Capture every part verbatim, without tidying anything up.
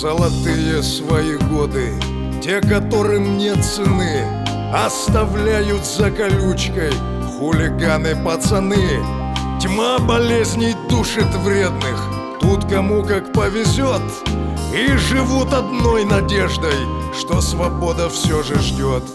Золотые свои годы, те, которым нет цены, оставляют за колючкой хулиганы-пацаны. Тьма болезней душит вредных, тут кому как повезет, и живут одной надеждой, что свобода все же ждет.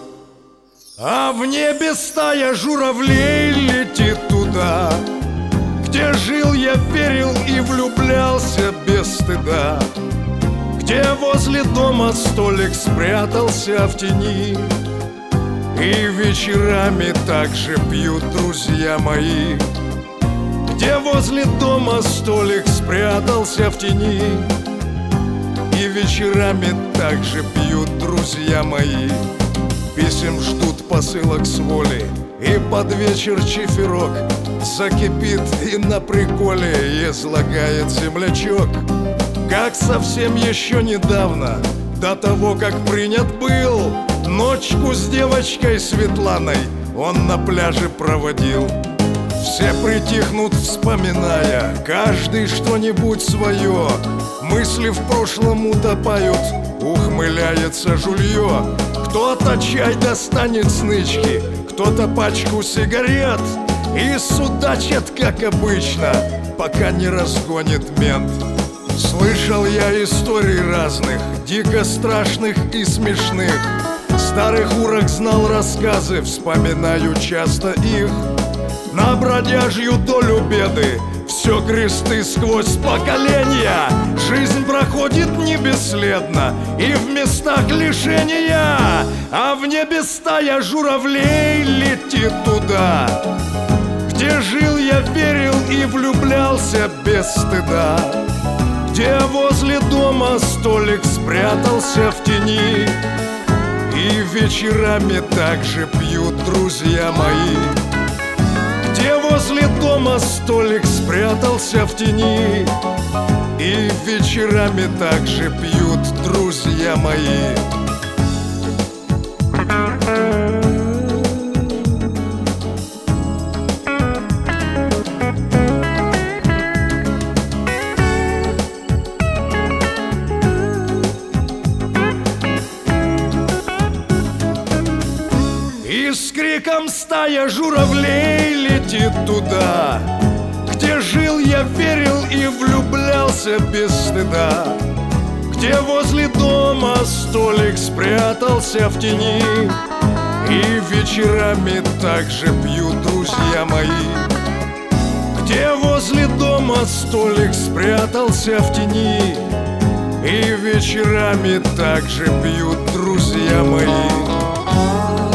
А в небе стая журавлей летит туда, где жил я, верил и влюблялся без стыда, где возле дома столик спрятался в тени, и вечерами также пьют друзья мои. Где возле дома столик спрятался в тени, и вечерами также пьют друзья мои. Писем ждут посылок с воли, и под вечер чиферок закипит и на приколе излагает землячок, как совсем еще недавно, до того, как принят был, ночку с девочкой Светланой он на пляже проводил. Все притихнут, вспоминая каждый что-нибудь свое, мысли в прошлом утопают, ухмыляется жулье. Кто-то чай достанет с нычки, кто-то пачку сигарет, и судачат, как обычно, пока не разгонит мент. Слышал я историй разных, дико страшных и смешных. Старых урок знал рассказы, вспоминаю часто их. На бродяжью долю беды все кресты сквозь поколения. Жизнь проходит не бесследно и в местах лишения, а в небе стая журавлей летит туда, где жил я, верил и влюблялся без стыда, где возле дома столик спрятался в тени, и вечерами также пьют друзья мои. Где возле дома столик спрятался в тени, и вечерами также пьют друзья мои. И с криком стая журавлей летит туда, где жил я, верил и влюблялся без стыда, где возле дома столик спрятался в тени, и вечерами также пьют друзья мои. Где возле дома столик спрятался в тени, и вечерами также пьют друзья мои.